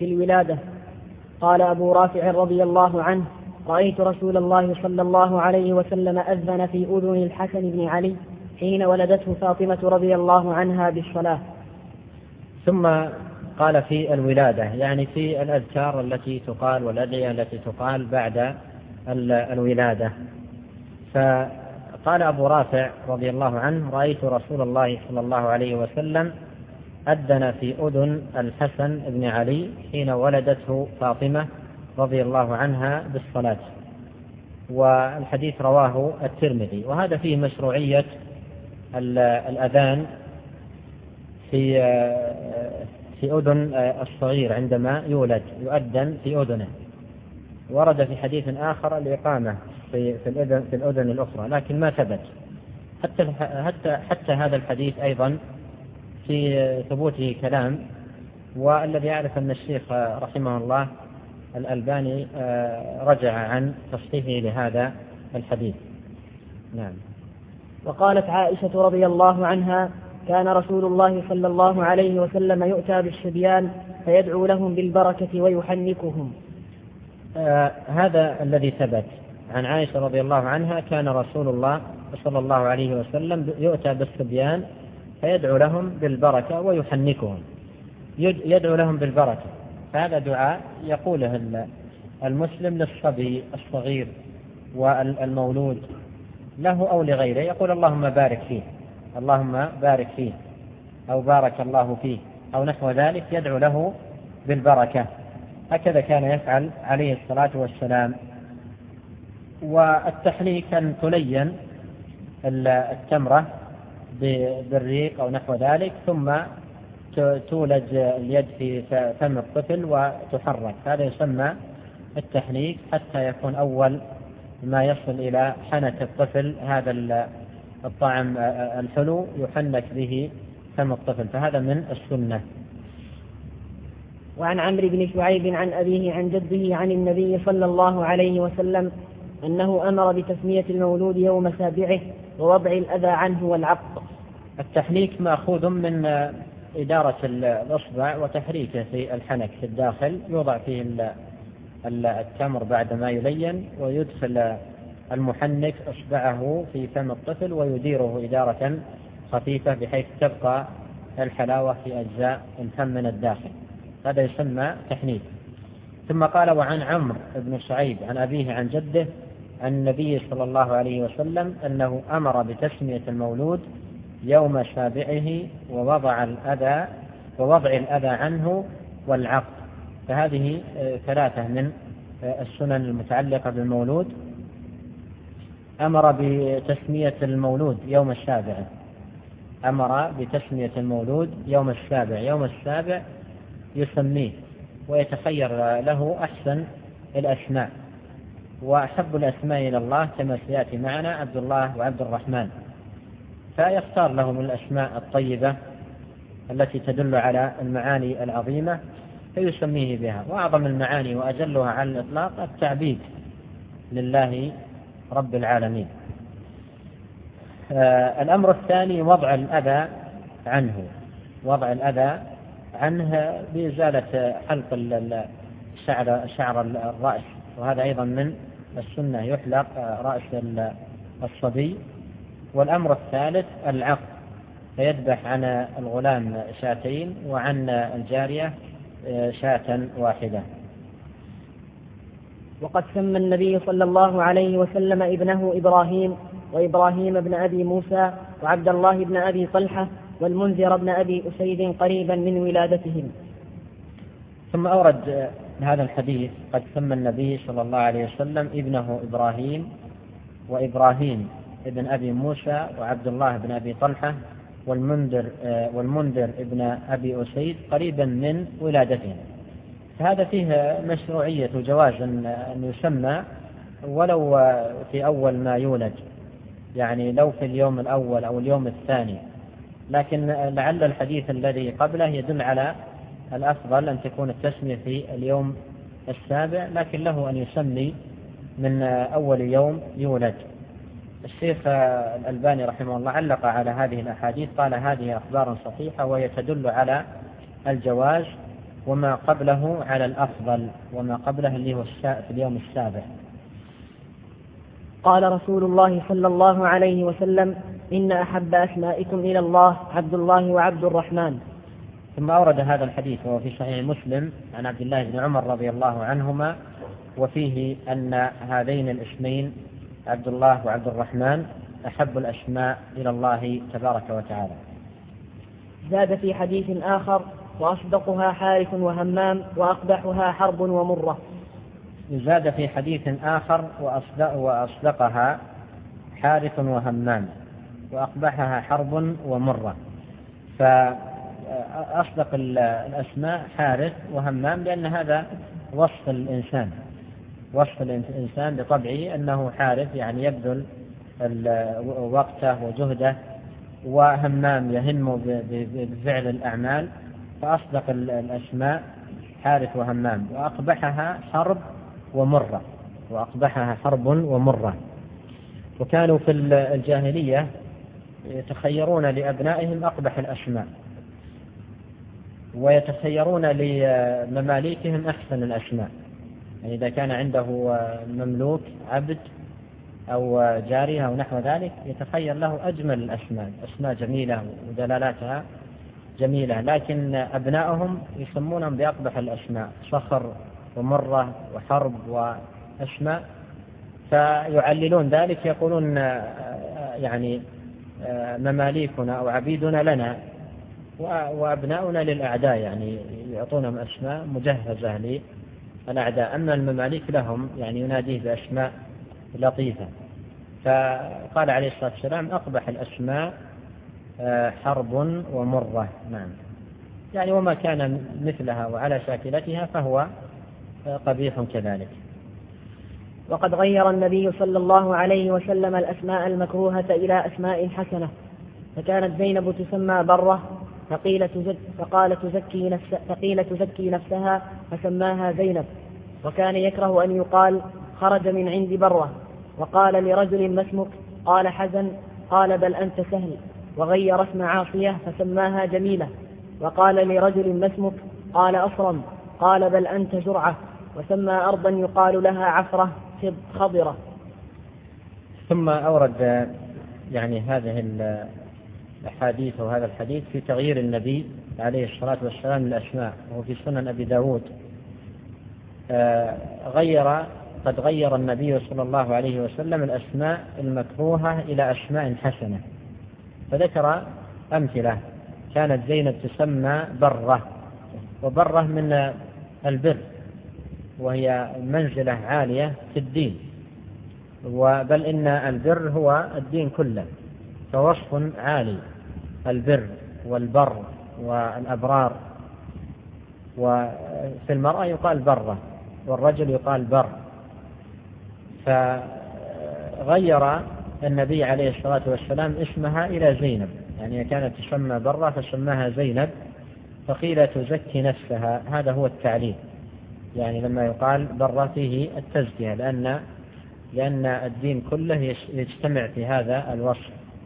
في الولادة. قال أبو رافع رضي الله عنه: رأيت رسول الله صلى الله عليه وسلم أذن في أذن الحسن بن علي حين ولدته فاطمة رضي الله عنها بالصلاة. ثم قال في الولادة، يعني في الأذكار التي تقال والأدعية التي تقال بعد الولادة. فقال أبو رافع رضي الله عنه: رأيت رسول الله صلى الله عليه وسلم أذن في أذن الحسن بن علي حين ولدته فاطمة رضي الله عنها بالصلاة. والحديث رواه الترمذي. وهذا فيه مشروعية الأذان في أذن الصغير عندما يولد، يؤذن في أذنه. ورد في حديث آخر الإقامة في الأذن الأخرى، لكن ما ثبت. حتى هذا الحديث أيضا في ثبوته كلام، والذي يعرف أن الشيخ رحمه الله الألباني رجع عن تصحيحه لهذا الحديث. نعم. وقالت عائشة رضي الله عنها: كان رسول الله صلى الله عليه وسلم يؤتى بالصبيان فيدعو لهم بالبركة ويحنكهم. هذا الذي ثبت عن عائشة رضي الله عنها: كان رسول الله صلى الله عليه وسلم يؤتى بالصبيان فيدعو لهم بالبركة ويحنكهم. يدعو لهم بالبركة، فهذا دعاء يقوله المسلم للصبي الصغير والمولود له أو لغيره، يقول: اللهم بارك فيه، اللهم بارك فيه، أو بارك الله فيه، أو نحو ذلك، يدعو له بالبركة. هكذا كان يفعل عليه الصلاة والسلام. والتحنيك أن تلين التمرة بالريق أو نحو ذلك، ثم تولج اليد في فم الطفل وتحرك، هذا يسمى التحنيك، حتى يكون أول ما يصل إلى حنك الطفل هذا الطعم الحلو يحنك به فم الطفل، فهذا من السنة. وعن عمرو بن شعيب عن أبيه عن جده عن النبي صلى الله عليه وسلم أنه أمر بتسمية المولود يوم سابعه ووضع الأذى عنه والعق. التحنيك مأخوذ من إدارة الأصبع وتحريكه في الحنك في الداخل، يوضع فيه التمر بعد ما يلين، ويدخل المحنك أصبعه في فم الطفل ويديره إدارة خفيفة بحيث تبقى الحلاوة في أجزاء الفم من الداخل، هذا يسمى تحنيك. ثم قال: وعن عمرو بن شعيب عن أبيه عن جده عن النبي صلى الله عليه وسلم أنه أمر بتسمية المولود يوم سابعه ووضع الأذى عنه والعق. فهذه ثلاثة من السنن المتعلقة بالمولود. أمر بتسمية المولود يوم السابع، أمر بتسمية المولود يوم السابع. يوم السابع يسميه ويتخير له أحسن الأسماء، وأحب الأسماء إلى الله كما سيأتي معنا عبد الله وعبد الرحمن، فيختار له من الأسماء الطيبة التي تدل على المعاني العظيمة فيسميه بها. وأعظم المعاني وأجلها على الإطلاق التعبيد لله رب العالمين. الأمر الثاني وضع الأذى عنه، وضع الأذى عنه بإزالة حلق شعر الرأس، وهذا أيضا من السنة، يحلق رأس الصبي. والأمر الثالث العق، فيذبح عن الغلام شاتين وعن الجارية شاة واحدة. وقد سمى النبي صلى الله عليه وسلم ابنه إبراهيم، وإبراهيم بن أبي موسى، وعبد الله بن أبي طلحة، والمنذر بن أبي أسيد قريبا من ولادتهم. ثم أورد هذا الحديث: قد سمى النبي صلى الله عليه وسلم ابنه إبراهيم، وإبراهيم ابن أبي موسى، وعبد الله بن أبي طلحة، والمنذر ابن أبي أسيد قريبا من ولادتهم. فهذا فيه مشروعية وجواز أن يسمى ولو في أول ما يولد، يعني لو في اليوم الأول أو اليوم الثاني، لكن لعل الحديث الذي قبله يدل على الأفضل أن تكون التسمية في اليوم السابع، لكن له أن يسمي من أول يوم يولد. الشيخ الألباني رحمه الله علق على هذه الأحاديث، قال: هذه أخبار صحيحة وهي تدل على الجواز وما قبله على الأفضل، وما قبله اللي هو في اليوم السابع. قال رسول الله صلى الله عليه وسلم: إن أحب أسمائكم إلى الله عبد الله وعبد الرحمن. ثم أورد هذا الحديث وهو في صحيح مسلم عن عبد الله بن عمر رضي الله عنهما، وفيه أن هذين الاسمين عبد الله وعبد الرحمن أحب الأسماء إلى الله تبارك وتعالى. زاد في حديث آخر: وأصدقها حارث وهمام، وأقبحها حرب ومرة. زاد في حديث آخر: وأصدقها حارث وهمام، وأقبحها حرب ومرة. فأصدق الأسماء حارث وهمام، لأن هذا وصف الإنسان، وصف الإنسان بطبعه أنه حارث، يعني يبذل وقته وجهده، وهمام يهم بفعل الأعمال. فأصدق الأسماء حارث وهمام. وأقبحها حرب ومرة، وأقبحها حرب ومرة. وكانوا في الجاهلية يتخيرون لأبنائهم أقبح الأسماء، ويتخيرون لمماليكهم أحسن الأسماء. يعني إذا كان عنده مملوك عبد أو جارية أو نحو ذلك، يتخير له أجمل الأسماء، أسماء جميلة ودلالاتها جميلة، لكن أبنائهم يسمونهم بأقبح الأسماء، صخر ومرة وحرب وأسماء. فيعللون ذلك، يقولون يعني مماليكنا أو عبيدنا لنا وأبناؤنا للأعداء، يعني يعطونهم أسماء مجهزة للأعداء، أما المماليك لهم يعني يناديه بأسماء لطيفة. فقال عليه الصلاة والسلام: أقبح الأسماء حرب ومرة. نعم، يعني وما كان مثلها وعلى شاكلتها فهو قبيح كذلك. وقد غير النبي صلى الله عليه وسلم الأسماء المكروهة إلى أسماء حسنة، فكانت زينب تسمى برة، فقيل تزكي نفسها فسماها زينب. وكان يكره أن يقال خرج من عند برة. وقال لرجل: ما اسمك؟ قال: حزن. قال: بل أنت سهل. وغير اسم عاصية فسماها جميلة. وقال لرجل: ما اسمك؟ قال: أصرم. قال: بل أنت زرعة. وسمى أرضا يقال لها عفرة خضرة. ثم أورد يعني هذه الأحاديث وهذا الحديث في تغيير النبي عليه الصلاة والسلام للأسماء، وهو في سنن أبي داود. قد غير النبي صلى الله عليه وسلم الأسماء المكروهة إلى أسماء حسنة، فذكر أمثلة. كانت زينب تسمى برة، وبرة من البر، وهي منزلة عالية في الدين، بل إن البر هو الدين كله، فوصف عالي: البر والبر والأبرار. وفي المرأة يقال برة، والرجل يقال بر. فغير النبي عليه الصلاة والسلام اسمها إلى زينب، يعني كانت تسمى برة فسماها زينب. فقيل تزكي نفسها، هذا هو التعليل، يعني لما يقال برة فيه التزكية، لأن الدين كله يجتمع في هذا الوصف،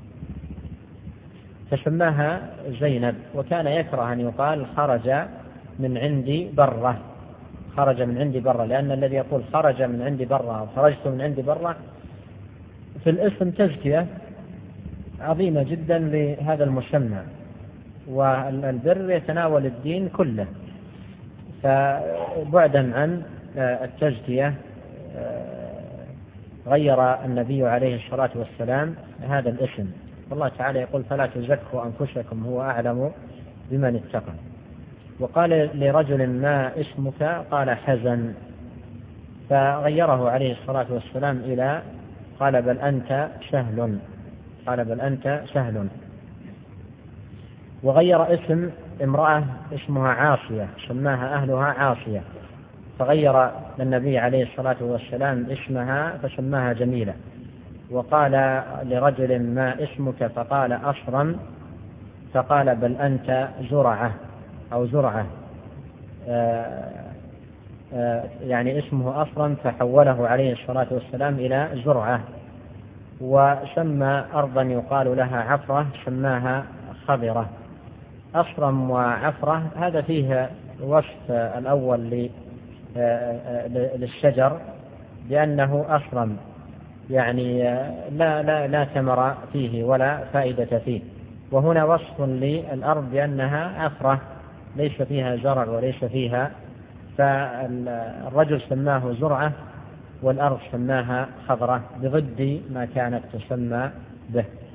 فسماها زينب. وكان يكره أن يقال خرج من عندي برة، خرج من عندي برة، لأن الذي يقول خرج من عندي برة أو خرجت من عندي برة في الاسم تزكية عظيمة جدا لهذا المسمى، والبر يتناول الدين كله. فبعدا عن التزكية غير النبي عليه الصلاة والسلام هذا الاسم. والله تعالى يقول: فلا تزكوا أنفسكم هو أعلم بمن اتقى. وقال لرجل: ما اسمك؟ قال: حزن. فغيره عليه الصلاة والسلام إلى قال: بل أنت سهل. قال: بل أنت سهل. وغير اسم امرأة اسمها عاصية، سماها أهلها عاصية، فغير النبي عليه الصلاة والسلام اسمها فسماها جميلة. وقال لرجل: ما اسمك؟ فقال: أصرم. فقال: بل أنت زرعة أو زرعة، يعني اسمه أصرم فحوله عليه الصلاة والسلام إلى زرعة. وسمى أرضا يقال لها عفرة، سماها خضرة. أصرم وعفرة هذا فيه الوصف الأول للشجر بأنه أصرم، يعني لا ثمر فيه ولا فائدة فيه. وهنا وصف للأرض بأنها أفرة ليس فيها زرع وليس فيها، فالرجل سماه زرعة والأرض سماها خضرة بضد ما كانت تسمى به.